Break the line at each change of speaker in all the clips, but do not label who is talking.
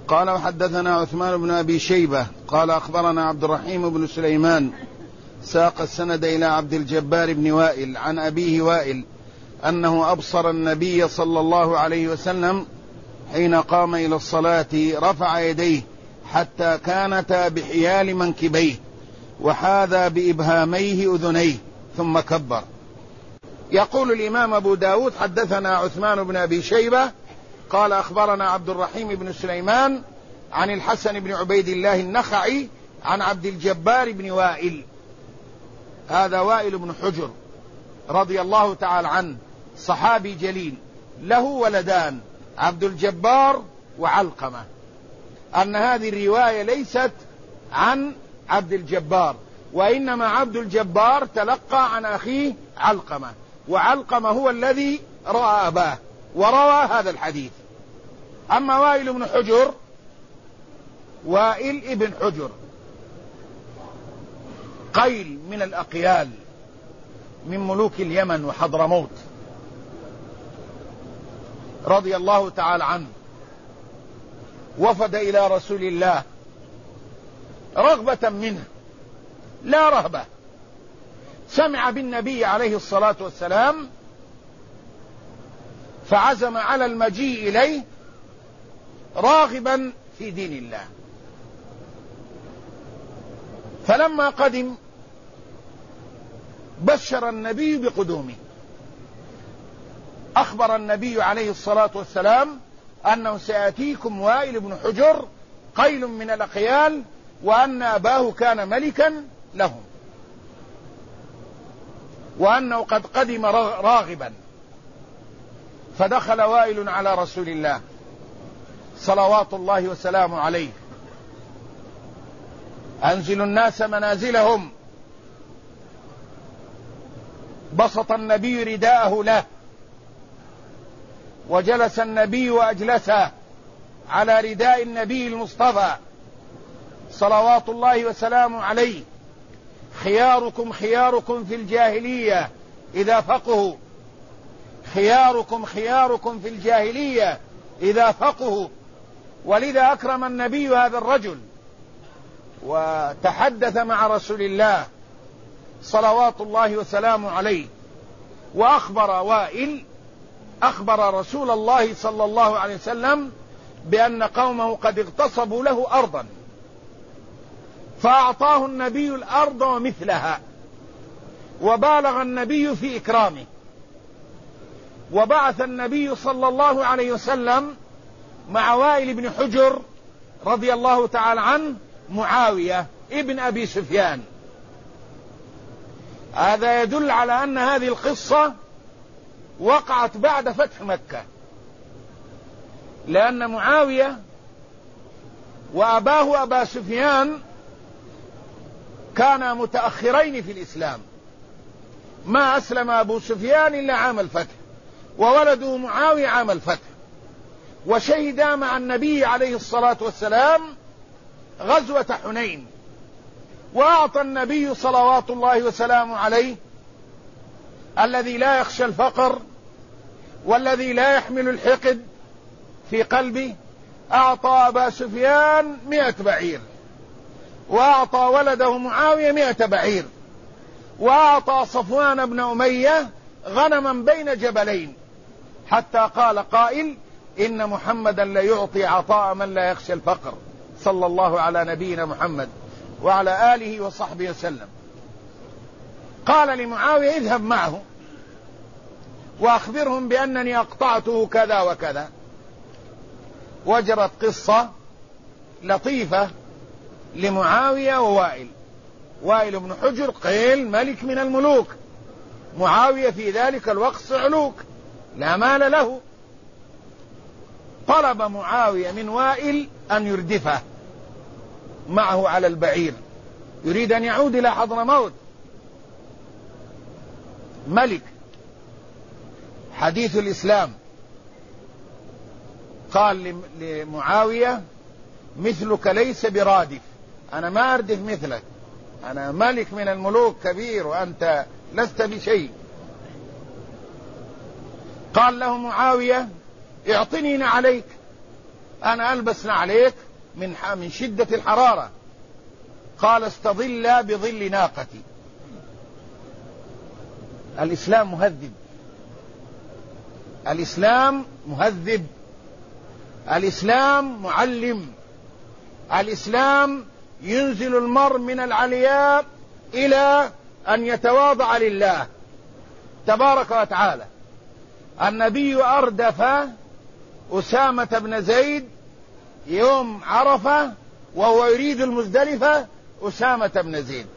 قال وحدثنا عثمان بن أبي شيبة قال أخبرنا عبد الرحيم بن سليمان ساق السند إلى عبد الجبار بن وائل عن أبيه وائل أنه أبصر النبي صلى الله عليه وسلم حين قام إلى الصلاة رفع يديه حتى كانتا بحيال منكبيه وحاذا بإبهاميه أذنيه ثم كبر. يقول الإمام أبو داود حدثنا عثمان بن أبي شيبة قال أخبرنا عبد الرحيم بن سليمان عن الحسن بن عبيد الله النخعي عن عبد الجبار بن وائل، هذا وائل بن حجر رضي الله تعالى عنه، صحابي جليل له ولدان عبد الجبار وعلقمة، أن هذه الرواية ليست عن عبد الجبار، وإنما عبد الجبار تلقى عن أخيه علقمة، وعلقمة هو الذي رأى أباه وروى هذا الحديث. أما وائل بن حجر، وائل ابن حجر قيل من الأقيال من ملوك اليمن وحضرموت رضي الله تعالى عنه، وفد إلى رسول الله رغبة منه لا رهبة، سمع بالنبي عليه الصلاة والسلام فعزم على المجيء إليه راغبا في دين الله. فلما قدم بشر النبي بقدومه، أخبر النبي عليه الصلاة والسلام أنه سيأتيكم وائل بن حجر قيل من الأقيال، وأن أباه كان ملكا لهم، وأنه قد قدم راغبا. فدخل وائل على رسول الله صلوات الله وسلامه عليه، أنزل الناس منازلهم، بسط النبي رداءه له، وجلس النبي وأجلسه على رداء النبي المصطفى صلوات الله وسلامه عليه. خياركم خياركم في الجاهلية إذا فقهوا، خياركم خياركم في الجاهلية إذا فقهوا. ولذا أكرم النبي هذا الرجل وتحدث مع رسول الله صلوات الله وسلامه عليه، وأخبر وائل أخبر رسول الله صلى الله عليه وسلم بأن قومه قد اغتصبوا له أرضا، فأعطاه النبي الأرض ومثلها، وبالغ النبي في إكرامه. وبعث النبي صلى الله عليه وسلم مع وائل بن حجر رضي الله تعالى عنه معاوية ابن أبي سفيان. هذا يدل على أن هذه القصة وقعت بعد فتح مكة، لأن معاوية وأباه أبا سفيان كانا متأخرين في الإسلام، ما أسلم أبو سفيان إلا عام الفتح، وولده معاوية عام الفتح، وشهدا مع النبي عليه الصلاة والسلام غزوة حنين. وأعطى النبي صلوات الله وسلامه عليه الذي لا يخشى الفقر والذي لا يحمل الحقد في قلبه، أعطى أبا سفيان 100 بعير، وأعطى ولده معاوية 100 بعير، وأعطى صفوان بن أمية غنما بين جبلين، حتى قال قائل إن محمدا ليعطي عطاء من لا يخشى الفقر، صلى الله على نبينا محمد وعلى آله وصحبه وسلم. قال لمعاوية اذهب معه وأخبرهم بأنني أقطعته كذا وكذا. وجرت قصة لطيفة لمعاوية ووائل. وائل بن حجر قيل ملك من الملوك، معاوية في ذلك الوقت صعلوك لا مال له. طلب معاوية من وائل أن يردفه معه على البعير، يريد أن يعود إلى حضرموت، ملك حديث الإسلام. قال لمعاوية مثلك ليس برادف، أنا ما أردف مثلك، أنا ملك من الملوك كبير وأنت لست بشيء. قال له معاوية اعطني عليك، أنا ألبس عليك من شدة الحرارة. قال استظل بظل ناقتي. الإسلام مهذب، الإسلام مهذب، الإسلام معلم، الإسلام ينزل المرء من العلياء إلى أن يتواضع لله تبارك وتعالى. النبي أردف أسامة بن زيد يوم عرفة وهو يريد المزدلفة، أسامة بن زيد.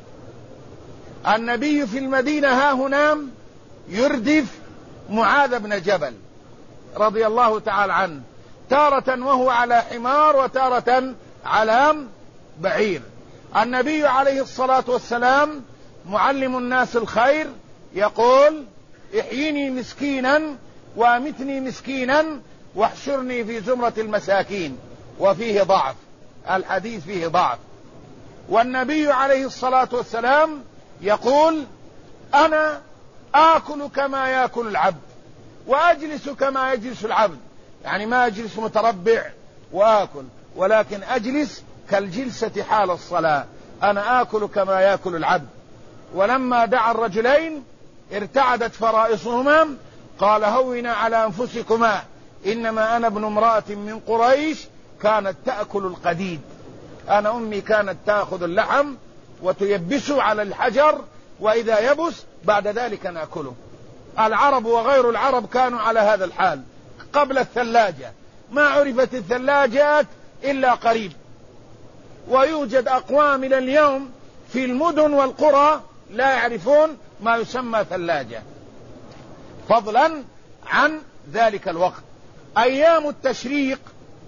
النبي في المدينة ها هنا يردف معاذ بن جبل رضي الله تعالى عنه، تارة وهو على حمار وتارة على بعير. النبي عليه الصلاة والسلام معلم الناس الخير، يقول احيني مسكينا وامتني مسكينا واحشرني في زمرة المساكين، وفيه ضعف، الحديث فيه ضعف. والنبي عليه الصلاة والسلام يقول أنا آكل كما يأكل العبد وأجلس كما يجلس العبد، يعني ما أجلس متربع وآكل، ولكن أجلس كالجلسة حال الصلاة، أنا آكل كما يأكل العبد. ولما دعا الرجلين ارتعدت فرائصهما، قال هونا على أنفسكما، إنما أنا ابن امرأة من قريش كانت تأكل القديد، أنا أمي كانت تأخذ اللحم وتيبسه على الحجر، وإذا يبس بعد ذلك نأكله. العرب وغير العرب كانوا على هذا الحال قبل الثلاجة، ما عرفت الثلاجات إلا قريب، ويوجد أقوام إلى اليوم في المدن والقرى لا يعرفون ما يسمى ثلاجة، فضلا عن ذلك الوقت. أيام التشريق،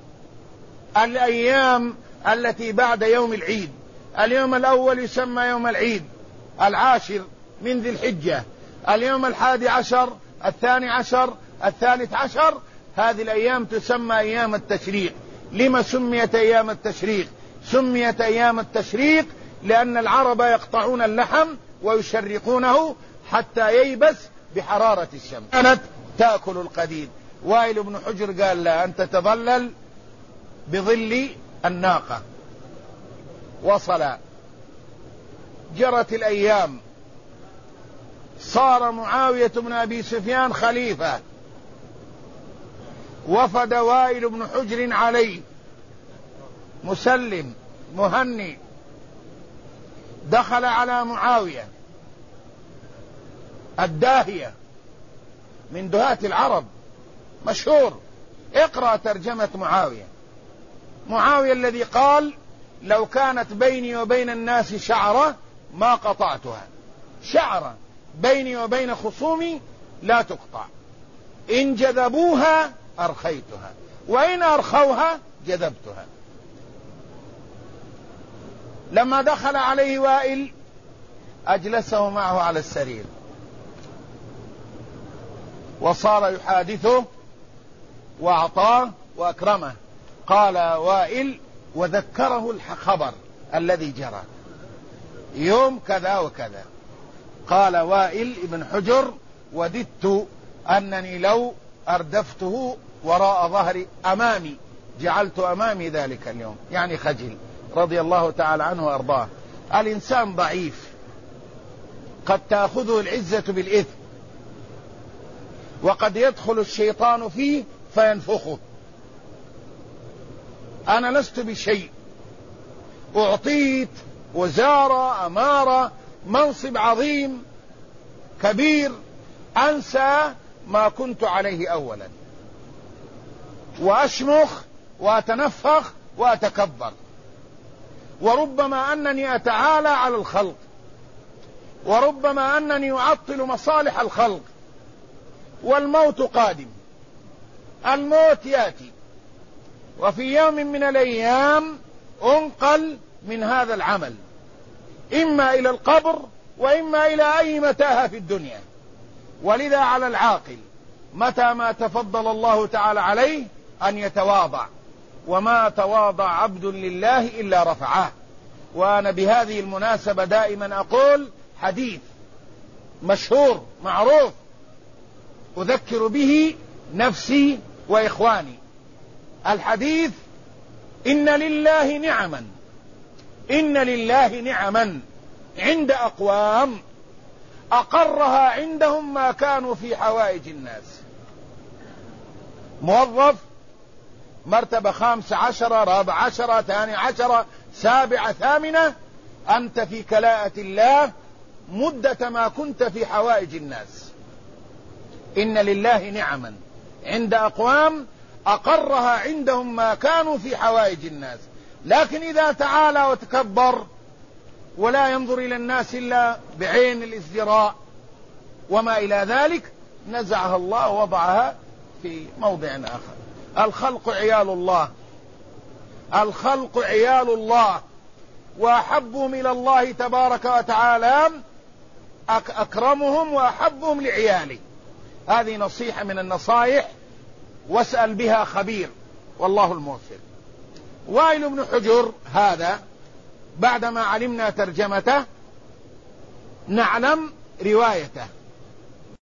الأيام التي بعد يوم العيد، اليوم الأول يسمى يوم العيد، 10 من ذي الحجة، اليوم 11، 12، 13، هذه الأيام تسمى أيام التشريق. لما سميت أيام التشريق؟ سميت أيام التشريق لأن العرب يقطعون اللحم ويشرقونه حتى ييبس بحرارة الشمس. كانت تأكل القديد. وائل بن حجر قال لا، أنت تظلل بظل الناقة. وصل، جرت الأيام، صار معاوية بن أبي سفيان خليفة، وفد وائل بن حجر عليه، مسلم، مهني، دخل على معاوية الداهية من دهاة العرب، مشهور، اقرأ ترجمة معاوية. معاوية الذي قال لو كانت بيني وبين الناس شعرة ما قطعتها، شعرة بيني وبين خصومي لا تقطع، إن جذبوها أرخيتها وإن أرخوها جذبتها. لما دخل عليه وائل أجلسه معه على السرير وصار يحادثه وأعطاه وأكرمه. قال وائل وذكره الخبر الذي جرى يوم كذا وكذا. قال وائل ابن حجر وددت أنني لو أردفته وراء ظهري أمامي جعلت أمامي ذلك اليوم، يعني خجل، رضي الله تعالى عنه وأرضاه. الإنسان ضعيف، قد تأخذه العزة بالإثم، وقد يدخل الشيطان فيه فينفخه. أنا لست بشيء، أعطيت وزارة، أمارة، منصب عظيم كبير، أنسى ما كنت عليه أولا، وأشمخ وأتنفخ وأتكبر، وربما أنني أتعالى على الخلق، وربما أنني أعطل مصالح الخلق. والموت قادم، الموت يأتي، وفي يوم من الأيام أنقل من هذا العمل إما إلى القبر وإما إلى أي متاهة في الدنيا. ولذا على العاقل متى ما تفضل الله تعالى عليه أن يتواضع، وما تواضع عبد لله إلا رفعه. وأنا بهذه المناسبة دائما أقول حديث مشهور معروف أذكر به نفسي وإخواني: الحديث إن لله نعما عند أقوام أقرها عندهم ما كانوا في حوائج الناس. موظف مرتبة 15 14 12 7 8، أنت في كلاءة الله مدة ما كنت في حوائج الناس. إن لله نعما عند أقوام أقرها عندهم ما كانوا في حوائج الناس. لكن إذا تعالى وتكبر ولا ينظر إلى الناس إلا بعين الازدراء وما إلى ذلك، نزعها الله ووضعها في موضع آخر. الخلق عيال الله، الخلق عيال الله، وأحبهم إلى الله تبارك وتعالى أكرمهم وأحبهم لعياله. هذه نصيحة من النصائح، واسأل بها خبير والله الموفق. وائل بن حجر هذا بعدما علمنا ترجمته نعلم روايته.